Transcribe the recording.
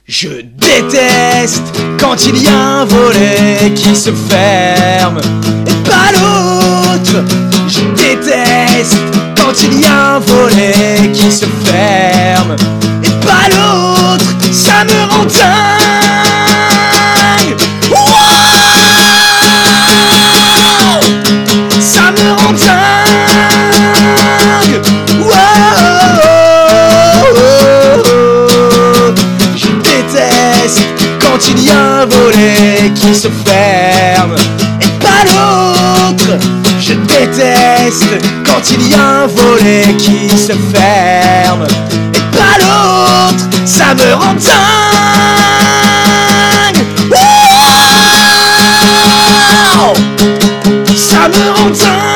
Je déteste quand il y a un volet qui se ferme et pas l'autre. Je déteste quand il y a un volet qui se ferme et pas l'autre. Ça me rend dingue. Wow, ça me rend dingue. Je déteste quand il y a un volet qui se ferme et pas l'autre. Je déteste quand il y a un volet qui se ferme et pas l'autre. Ça me rend dingue. Wow, ça me rend dingue.